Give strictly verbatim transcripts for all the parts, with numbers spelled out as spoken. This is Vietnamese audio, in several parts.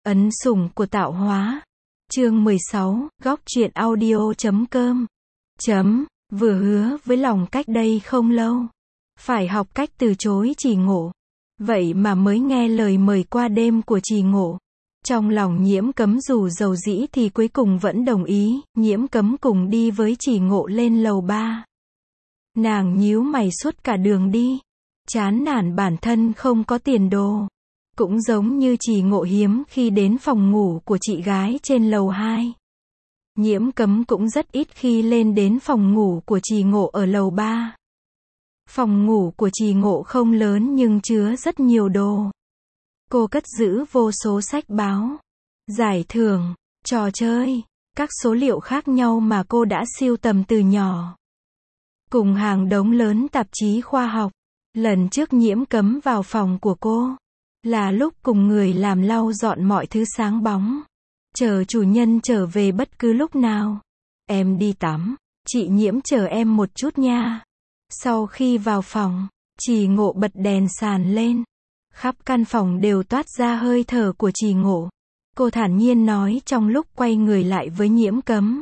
Ấn sủng của tạo hóa. Chương mười sáu, góc truyện audio chấm com. Chấm, vừa hứa với lòng cách đây không lâu. Phải học cách từ chối Trì Ngộ. Vậy mà mới nghe lời mời qua đêm của Trì Ngộ. Trong lòng Nhiễm Cấm dù dầu dĩ thì cuối cùng vẫn đồng ý, Nhiễm Cấm cùng đi với Trì Ngộ lên lầu ba. Nàng nhíu mày suốt cả đường đi. Chán nản bản thân không có tiền đồ. Cũng giống như Trì Ngộ hiếm khi đến phòng ngủ của chị gái trên lầu hai. Nhiễm Cấm cũng rất ít khi lên đến phòng ngủ của Trì Ngộ ở lầu ba. Phòng ngủ của Trì Ngộ không lớn nhưng chứa rất nhiều đồ. Cô cất giữ vô số sách báo, giải thưởng, trò chơi, các số liệu khác nhau mà cô đã sưu tầm từ nhỏ. Cùng hàng đống lớn tạp chí khoa học. Lần trước Nhiễm Cấm vào phòng của cô là lúc cùng người làm lau dọn mọi thứ sáng bóng, chờ chủ nhân trở về bất cứ lúc nào. Em đi tắm, chị Nhiễm chờ em một chút nha. Sau khi vào phòng, Trì Ngộ bật đèn sàn lên. Khắp căn phòng đều toát ra hơi thở của Trì Ngộ. Cô thản nhiên nói trong lúc quay người lại với Nhiễm Cấm.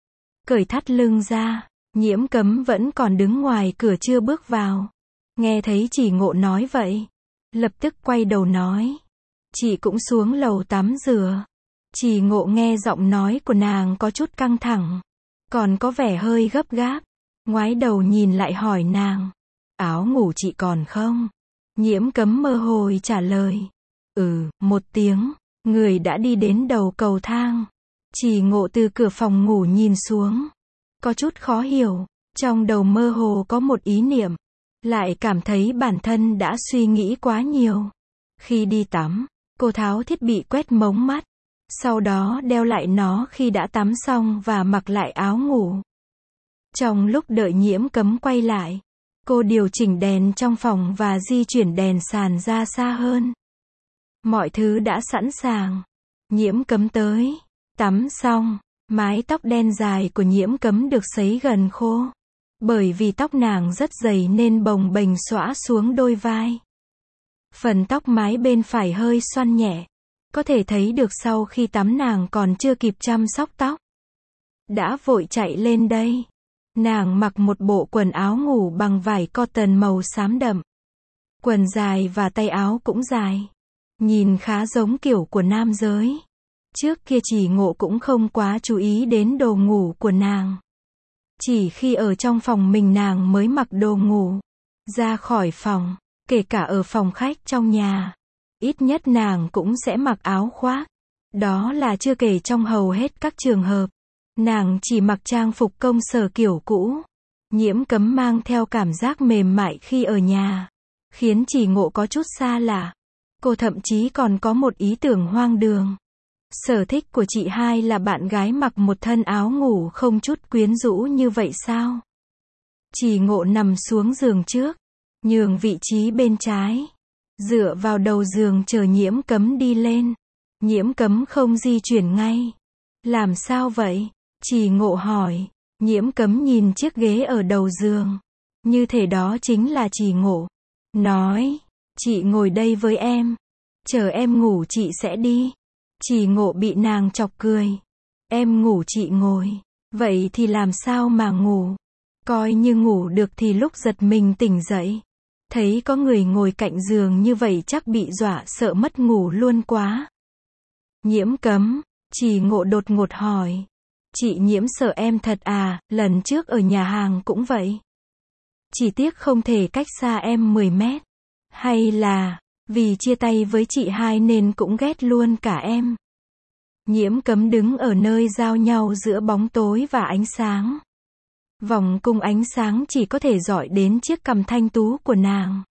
Cởi thắt lưng ra. Nhiễm Cấm vẫn còn đứng ngoài cửa chưa bước vào. Nghe thấy Trì Ngộ nói vậy, lập tức quay đầu nói. Chị cũng xuống lầu tắm rửa. Trì Ngộ nghe giọng nói của nàng có chút căng thẳng, còn có vẻ hơi gấp gáp. Ngoái đầu nhìn lại hỏi nàng. Áo ngủ chị còn không? Nhiễm Cấm mơ hồ trả lời. Ừ, một tiếng. Người đã đi đến đầu cầu thang. Trì Ngộ từ cửa phòng ngủ nhìn xuống. Có chút khó hiểu. Trong đầu mơ hồ có một ý niệm. Lại cảm thấy bản thân đã suy nghĩ quá nhiều. Khi đi tắm, cô tháo thiết bị quét mống mắt. Sau đó đeo lại nó khi đã tắm xong và mặc lại áo ngủ. Trong lúc đợi Nhiễm Cấm quay lại, cô điều chỉnh đèn trong phòng và di chuyển đèn sàn ra xa hơn. Mọi thứ đã sẵn sàng. Nhiễm Cấm tới. Tắm xong, mái tóc đen dài của Nhiễm Cấm được sấy gần khô. Bởi vì tóc nàng rất dày nên bồng bềnh xõa xuống đôi vai. Phần tóc mái bên phải hơi xoăn nhẹ. Có thể thấy được sau khi tắm nàng còn chưa kịp chăm sóc tóc. Đã vội chạy lên đây. Nàng mặc một bộ quần áo ngủ bằng vải cotton màu xám đậm. Quần dài và tay áo cũng dài. Nhìn khá giống kiểu của nam giới. Trước kia Trì Ngộ cũng không quá chú ý đến đồ ngủ của nàng. Chỉ khi ở trong phòng mình nàng mới mặc đồ ngủ. Ra khỏi phòng, kể cả ở phòng khách trong nhà, ít nhất nàng cũng sẽ mặc áo khoác. Đó là chưa kể trong hầu hết các trường hợp, nàng chỉ mặc trang phục công sở kiểu cũ. Nhiễm Cấm mang theo cảm giác mềm mại khi ở nhà, khiến Trì Ngộ có chút xa lạ. Cô thậm chí còn có một ý tưởng hoang đường. Sở thích của chị hai là bạn gái mặc một thân áo ngủ không chút quyến rũ như vậy sao? Trì Ngộ nằm xuống giường trước, nhường vị trí bên trái, dựa vào đầu giường chờ Nhiễm Cấm đi lên. Nhiễm Cấm không di chuyển ngay. Làm sao vậy? Trì Ngộ hỏi. Nhiễm Cấm nhìn chiếc ghế ở đầu giường. Như thể đó chính là Trì Ngộ. Nói, chị ngồi đây với em. Chờ em ngủ chị sẽ đi. Trì Ngộ bị nàng chọc cười. Em ngủ chị ngồi. Vậy thì làm sao mà ngủ? Coi như ngủ được thì lúc giật mình tỉnh dậy. Thấy có người ngồi cạnh giường như vậy chắc bị dọa sợ mất ngủ luôn quá. Nhiễm Cấm. Trì Ngộ đột ngột hỏi. Chị Nhiễm sợ em thật à? Lần trước ở nhà hàng cũng vậy. Chỉ tiếc không thể cách xa em mười mét. Hay là vì chia tay với chị hai nên cũng ghét luôn cả em? Nhiễm Cấm đứng ở nơi giao nhau giữa bóng tối và ánh sáng. Vòng cung ánh sáng chỉ có thể dọi đến chiếc cằm thanh tú của nàng.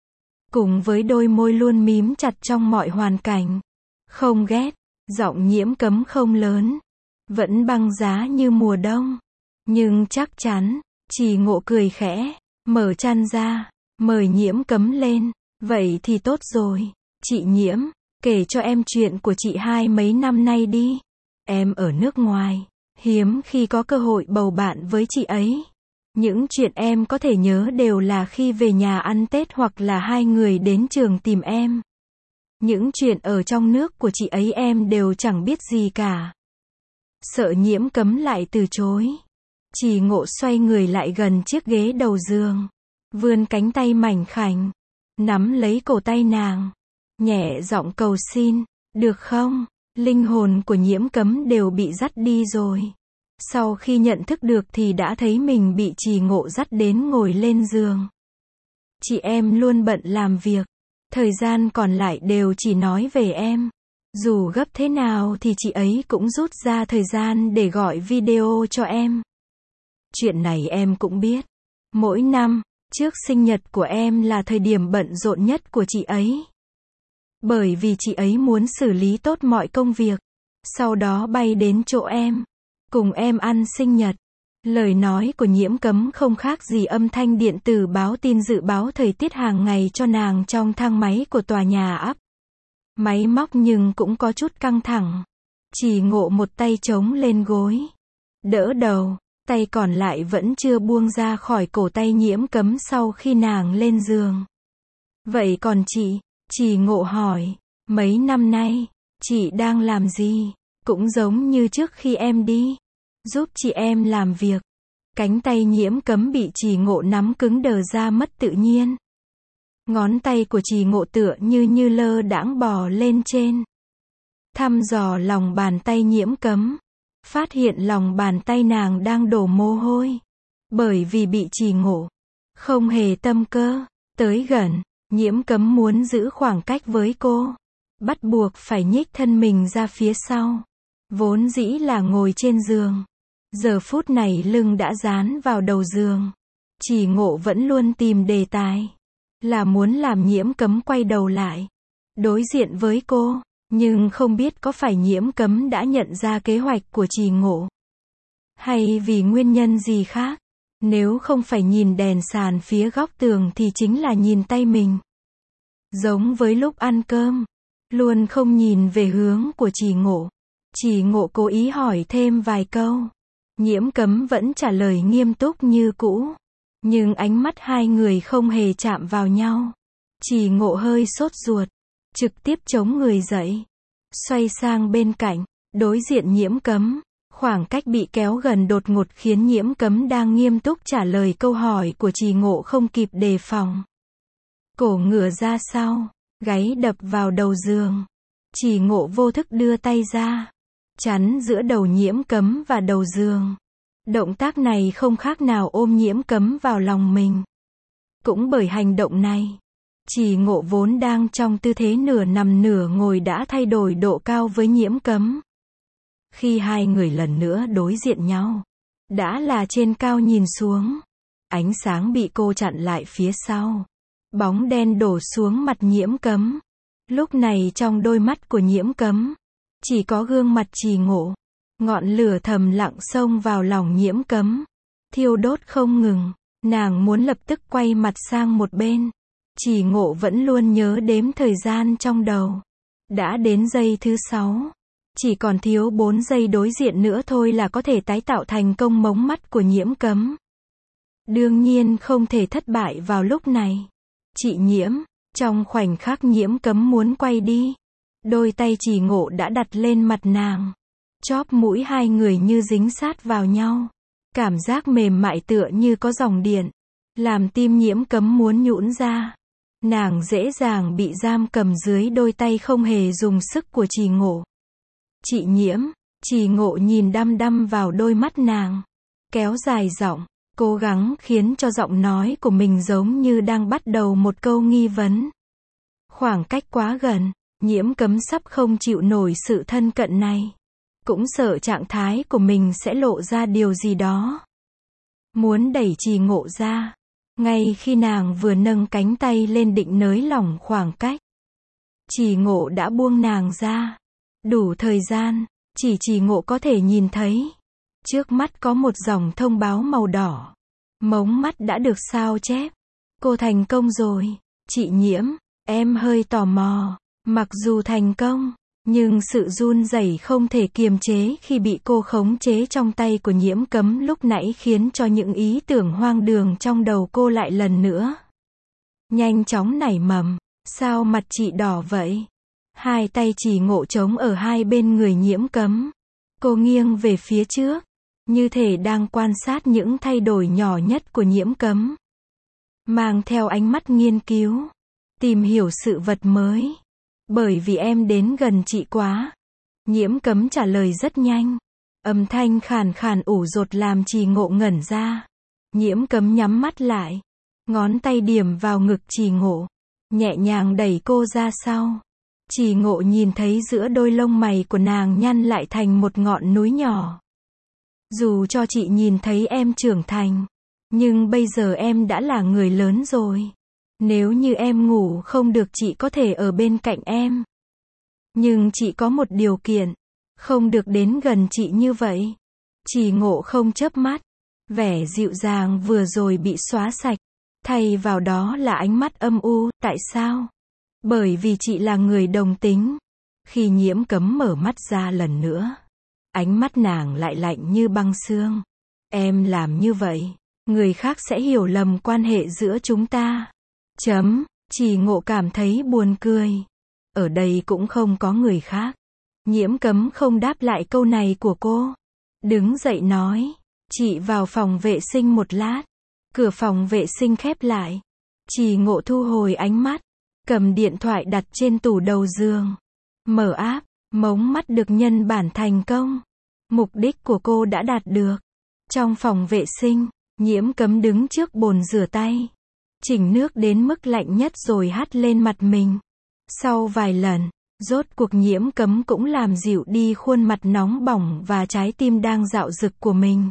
Cùng với đôi môi luôn mím chặt trong mọi hoàn cảnh. Không ghét. Giọng Nhiễm Cấm không lớn. Vẫn băng giá như mùa đông. Nhưng chắc chắn. Trì Ngộ cười khẽ. Mở chăn ra. Mời Nhiễm Cấm lên. Vậy thì tốt rồi. Chị Nhiễm, kể cho em chuyện của chị hai mấy năm nay đi. Em ở nước ngoài. Hiếm khi có cơ hội bầu bạn với chị ấy. Những chuyện em có thể nhớ đều là khi về nhà ăn Tết hoặc là hai người đến trường tìm em. Những chuyện ở trong nước của chị ấy em đều chẳng biết gì cả. Sợ Nhiễm Cấm lại từ chối. Trì Ngộ xoay người lại gần chiếc ghế đầu giường. Vươn cánh tay mảnh khảnh. Nắm lấy cổ tay nàng. Nhẹ giọng cầu xin. Được không? Linh hồn của Nhiễm Cấm đều bị dắt đi rồi. Sau khi nhận thức được thì đã thấy mình bị Trì Ngộ dắt đến ngồi lên giường. Chị em luôn bận làm việc. Thời gian còn lại đều chỉ nói về em. Dù gấp thế nào thì chị ấy cũng rút ra thời gian để gọi video cho em. Chuyện này em cũng biết. Mỗi năm, trước sinh nhật của em là thời điểm bận rộn nhất của chị ấy. Bởi vì chị ấy muốn xử lý tốt mọi công việc. Sau đó bay đến chỗ em. Cùng em ăn sinh nhật. Lời nói của Nhiễm Cấm không khác gì âm thanh điện tử báo tin dự báo thời tiết hàng ngày cho nàng trong thang máy của tòa nhà ấp. Máy móc nhưng cũng có chút căng thẳng. Trì Ngộ một tay chống lên gối. Đỡ đầu. Tay còn lại vẫn chưa buông ra khỏi cổ tay Nhiễm Cấm sau khi nàng lên giường. Vậy còn chị? Trì Ngộ hỏi. Mấy năm nay, chị đang làm gì? Cũng giống như trước khi em đi. Giúp chị em làm việc. Cánh tay Nhiễm Cấm bị Trì Ngộ nắm cứng đờ ra mất tự nhiên. Ngón tay của Trì Ngộ tựa như như lơ đãng bò lên trên. Thăm dò lòng bàn tay Nhiễm Cấm. Phát hiện lòng bàn tay nàng đang đổ mồ hôi. Bởi vì bị Trì Ngộ không hề tâm cơ tới gần. Nhiễm Cấm muốn giữ khoảng cách với cô. Bắt buộc phải nhích thân mình ra phía sau. Vốn dĩ là ngồi trên giường. Giờ phút này lưng đã dán vào đầu giường. Trì Ngộ vẫn luôn tìm đề tài. Là muốn làm Nhiễm Cấm quay đầu lại. Đối diện với cô. Nhưng không biết có phải Nhiễm Cấm đã nhận ra kế hoạch của Trì Ngộ. Hay vì nguyên nhân gì khác. Nếu không phải nhìn đèn sàn phía góc tường thì chính là nhìn tay mình. Giống với lúc ăn cơm. Luôn không nhìn về hướng của Trì Ngộ. Trì Ngộ cố ý hỏi thêm vài câu. Nhiễm Cấm vẫn trả lời nghiêm túc như cũ. Nhưng ánh mắt hai người không hề chạm vào nhau. Trì Ngộ hơi sốt ruột. Trực tiếp chống người dậy. Xoay sang bên cạnh. Đối diện Nhiễm Cấm. Khoảng cách bị kéo gần đột ngột khiến Nhiễm Cấm đang nghiêm túc trả lời câu hỏi của Trì Ngộ không kịp đề phòng. Cổ ngửa ra sau. Gáy đập vào đầu giường. Trì Ngộ vô thức đưa tay ra. Chắn giữa đầu Nhiễm Cấm và đầu giường. Động tác này không khác nào ôm Nhiễm Cấm vào lòng mình. Cũng bởi hành động này, Trì Ngộ vốn đang trong tư thế nửa nằm nửa ngồi đã thay đổi độ cao với Nhiễm Cấm. Khi hai người lần nữa đối diện nhau, đã là trên cao nhìn xuống. Ánh sáng bị cô chặn lại phía sau. Bóng đen đổ xuống mặt Nhiễm Cấm. Lúc này trong đôi mắt của Nhiễm Cấm, chỉ có gương mặt Trì Ngộ. Ngọn lửa thầm lặng xông vào lòng Nhiễm Cấm. Thiêu đốt không ngừng. Nàng muốn lập tức quay mặt sang một bên. Trì Ngộ vẫn luôn nhớ đếm thời gian trong đầu. Đã đến giây thứ sáu. Chỉ còn thiếu bốn giây đối diện nữa thôi là có thể tái tạo thành công mống mắt của Nhiễm Cấm. Đương nhiên không thể thất bại vào lúc này. Chị Nhiễm, trong khoảnh khắc Nhiễm Cấm muốn quay đi. Đôi tay Trì Ngộ đã đặt lên mặt nàng. Chóp mũi hai người như dính sát vào nhau. Cảm giác mềm mại tựa như có dòng điện. Làm tim Nhiễm Cấm muốn nhũn ra. Nàng dễ dàng bị giam cầm dưới đôi tay không hề dùng sức của Trì Ngộ. Chị Nhiễm, Trì Ngộ nhìn đăm đăm vào đôi mắt nàng. Kéo dài giọng, cố gắng khiến cho giọng nói của mình giống như đang bắt đầu một câu nghi vấn. Khoảng cách quá gần, Nhiễm Cấm sắp không chịu nổi sự thân cận này. Cũng sợ trạng thái của mình sẽ lộ ra điều gì đó. Muốn đẩy Trì Ngộ ra. Ngay khi nàng vừa nâng cánh tay lên định nới lỏng khoảng cách. Trì Ngộ đã buông nàng ra. Đủ thời gian, chỉ Trì Ngộ có thể nhìn thấy. Trước mắt có một dòng thông báo màu đỏ. Mống mắt đã được sao chép. Cô thành công rồi. Chị Nhiễm, em hơi tò mò. Mặc dù thành công, nhưng sự run rẩy không thể kiềm chế khi bị cô khống chế trong tay của Nhiễm Cấm lúc nãy khiến cho những ý tưởng hoang đường trong đầu cô lại lần nữa nhanh chóng nảy mầm. Sao mặt chị đỏ vậy? Hai tay Chỉ Ngộ trống ở hai bên người Nhiễm Cấm. Cô nghiêng về phía trước, như thể đang quan sát những thay đổi nhỏ nhất của Nhiễm Cấm. Mang theo ánh mắt nghiên cứu, tìm hiểu sự vật mới. Bởi vì em đến gần chị quá. Nhiễm Cấm trả lời rất nhanh. Âm thanh khàn khàn ủ rột làm Chỉ Ngộ ngẩn ra. Nhiễm Cấm nhắm mắt lại. Ngón tay điểm vào ngực Chỉ Ngộ. Nhẹ nhàng đẩy cô ra sau. Chỉ Ngộ nhìn thấy giữa đôi lông mày của nàng nhăn lại thành một ngọn núi nhỏ. Dù cho chị nhìn thấy em trưởng thành, nhưng bây giờ em đã là người lớn rồi. Nếu như em ngủ không được chị có thể ở bên cạnh em. Nhưng chị có một điều kiện, không được đến gần chị như vậy. Chỉ Ngộ không chớp mắt, vẻ dịu dàng vừa rồi bị xóa sạch, thay vào đó là ánh mắt âm u. Tại sao? Bởi vì chị là người đồng tính. Khi Nhiễm Cấm mở mắt ra lần nữa, ánh mắt nàng lại lạnh như băng xương. Em làm như vậy, người khác sẽ hiểu lầm quan hệ giữa chúng ta. Chấm, Chỉ Ngộ cảm thấy buồn cười. Ở đây cũng không có người khác. Nhiễm Cấm không đáp lại câu này của cô. Đứng dậy nói, chị vào phòng vệ sinh một lát. Cửa phòng vệ sinh khép lại. Chỉ Ngộ thu hồi ánh mắt, cầm điện thoại đặt trên tủ đầu giường. Mở app, mống mắt được nhân bản thành công. Mục đích của cô đã đạt được. Trong phòng vệ sinh, Nhiễm Cấm đứng trước bồn rửa tay. Chỉnh nước đến mức lạnh nhất rồi hắt lên mặt mình. Sau vài lần, rốt cuộc Nhiễm Cấm cũng làm dịu đi khuôn mặt nóng bỏng và trái tim đang dạo dực của mình.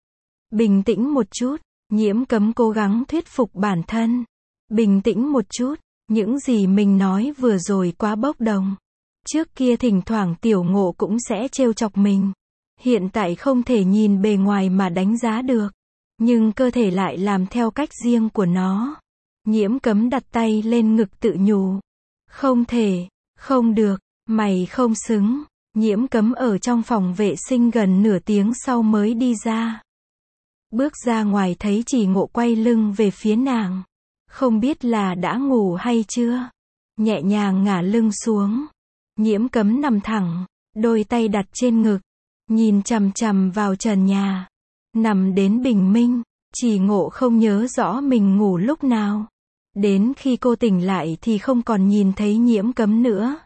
Bình tĩnh một chút, Nhiễm Cấm cố gắng thuyết phục bản thân. Bình tĩnh một chút, những gì mình nói vừa rồi quá bốc đồng. Trước kia thỉnh thoảng Tiểu Ngộ cũng sẽ trêu chọc mình. Hiện tại không thể nhìn bề ngoài mà đánh giá được. Nhưng cơ thể lại làm theo cách riêng của nó. Nhiễm Cấm đặt tay lên ngực tự nhủ. Không thể, không được, mày không xứng. Nhiễm Cấm ở trong phòng vệ sinh gần nửa tiếng sau mới đi ra. Bước ra ngoài thấy Chỉ Ngộ quay lưng về phía nàng. Không biết là đã ngủ hay chưa. Nhẹ nhàng ngả lưng xuống. Nhiễm Cấm nằm thẳng, đôi tay đặt trên ngực, nhìn chằm chằm vào trần nhà. Nằm đến bình minh, Chỉ Ngộ không nhớ rõ mình ngủ lúc nào. Đến khi cô tỉnh lại thì không còn nhìn thấy Nhiễm Cấm nữa.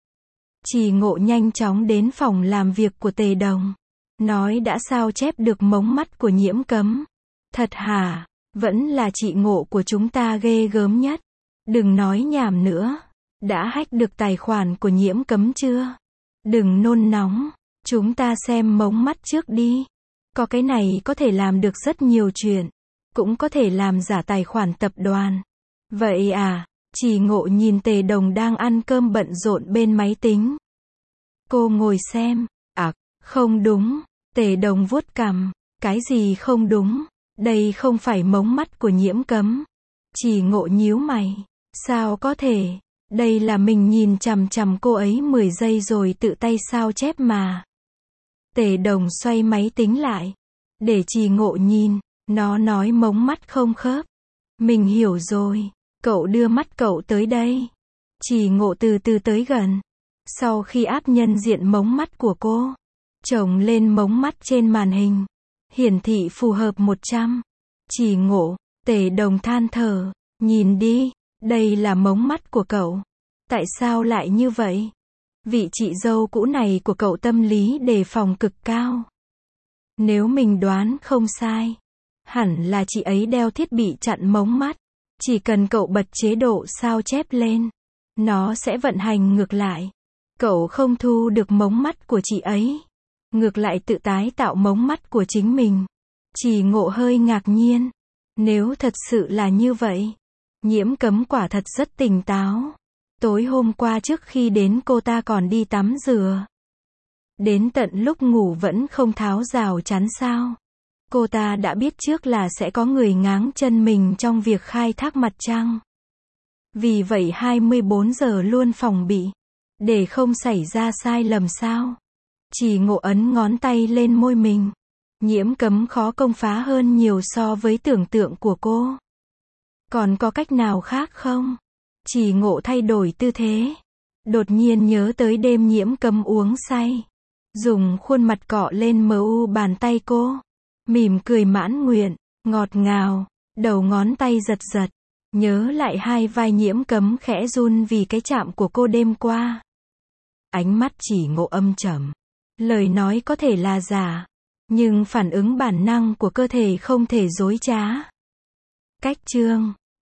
Chỉ Ngộ nhanh chóng đến phòng làm việc của Tề Đồng. Nói đã sao chép được mống mắt của Nhiễm Cấm. Thật hả? Vẫn là chị Ngộ của chúng ta ghê gớm nhất. Đừng nói nhảm nữa. Đã hack được tài khoản của Nhiễm Cấm chưa? Đừng nôn nóng. Chúng ta xem mống mắt trước đi. Có cái này có thể làm được rất nhiều chuyện. Cũng có thể làm giả tài khoản tập đoàn. Vậy à? Chỉ Ngộ nhìn Tề Đồng đang ăn cơm bận rộn bên máy tính. Cô ngồi xem. À, không đúng. Tề Đồng vuốt cằm. Cái gì không đúng? Đây không phải mống mắt của Nhiễm Cấm. Chỉ Ngộ nhíu mày. Sao có thể? Đây là mình nhìn chằm chằm cô ấy mười giây rồi tự tay sao chép mà. Tề Đồng xoay máy tính lại. Để Chỉ Ngộ nhìn. Nó nói mống mắt không khớp. Mình hiểu rồi. Cậu đưa mắt cậu tới đây. Chỉ Ngộ từ từ tới gần. Sau khi áp nhân diện mống mắt của cô, chồng lên mống mắt trên màn hình. Hiển thị phù hợp một trăm. Chỉ Ngộ, Tề Đồng than thở. Nhìn đi, đây là mống mắt của cậu. Tại sao lại như vậy? Vị chị dâu cũ này của cậu tâm lý đề phòng cực cao. Nếu mình đoán không sai, hẳn là chị ấy đeo thiết bị chặn mống mắt. Chỉ cần cậu bật chế độ sao chép lên, nó sẽ vận hành ngược lại. Cậu không thu được mống mắt của chị ấy. Ngược lại tự tái tạo mống mắt của chính mình. Chỉ Ngộ hơi ngạc nhiên. Nếu thật sự là như vậy, Nhiễm Cấm quả thật rất tỉnh táo. Tối hôm qua trước khi đến cô ta còn đi tắm rửa. Đến tận lúc ngủ vẫn không tháo rào chắn sao. Cô ta đã biết trước là sẽ có người ngáng chân mình trong việc khai thác mặt trăng. Vì vậy hai mươi bốn giờ luôn phòng bị. Để không xảy ra sai lầm sao. Chỉ Ngộ ấn ngón tay lên môi mình. Nhiễm Cấm khó công phá hơn nhiều so với tưởng tượng của cô. Còn có cách nào khác không? Chỉ Ngộ thay đổi tư thế. Đột nhiên nhớ tới đêm Nhiễm Cấm uống say. Dùng khuôn mặt cọ lên mờ u bàn tay cô. Mỉm cười mãn nguyện, ngọt ngào, đầu ngón tay giật giật. Nhớ lại hai vai Nhiễm Cấm khẽ run vì cái chạm của cô đêm qua. Ánh mắt chỉ ngộ âm trầm. Lời nói có thể là giả, nhưng phản ứng bản năng của cơ thể không thể dối trá. Cách chương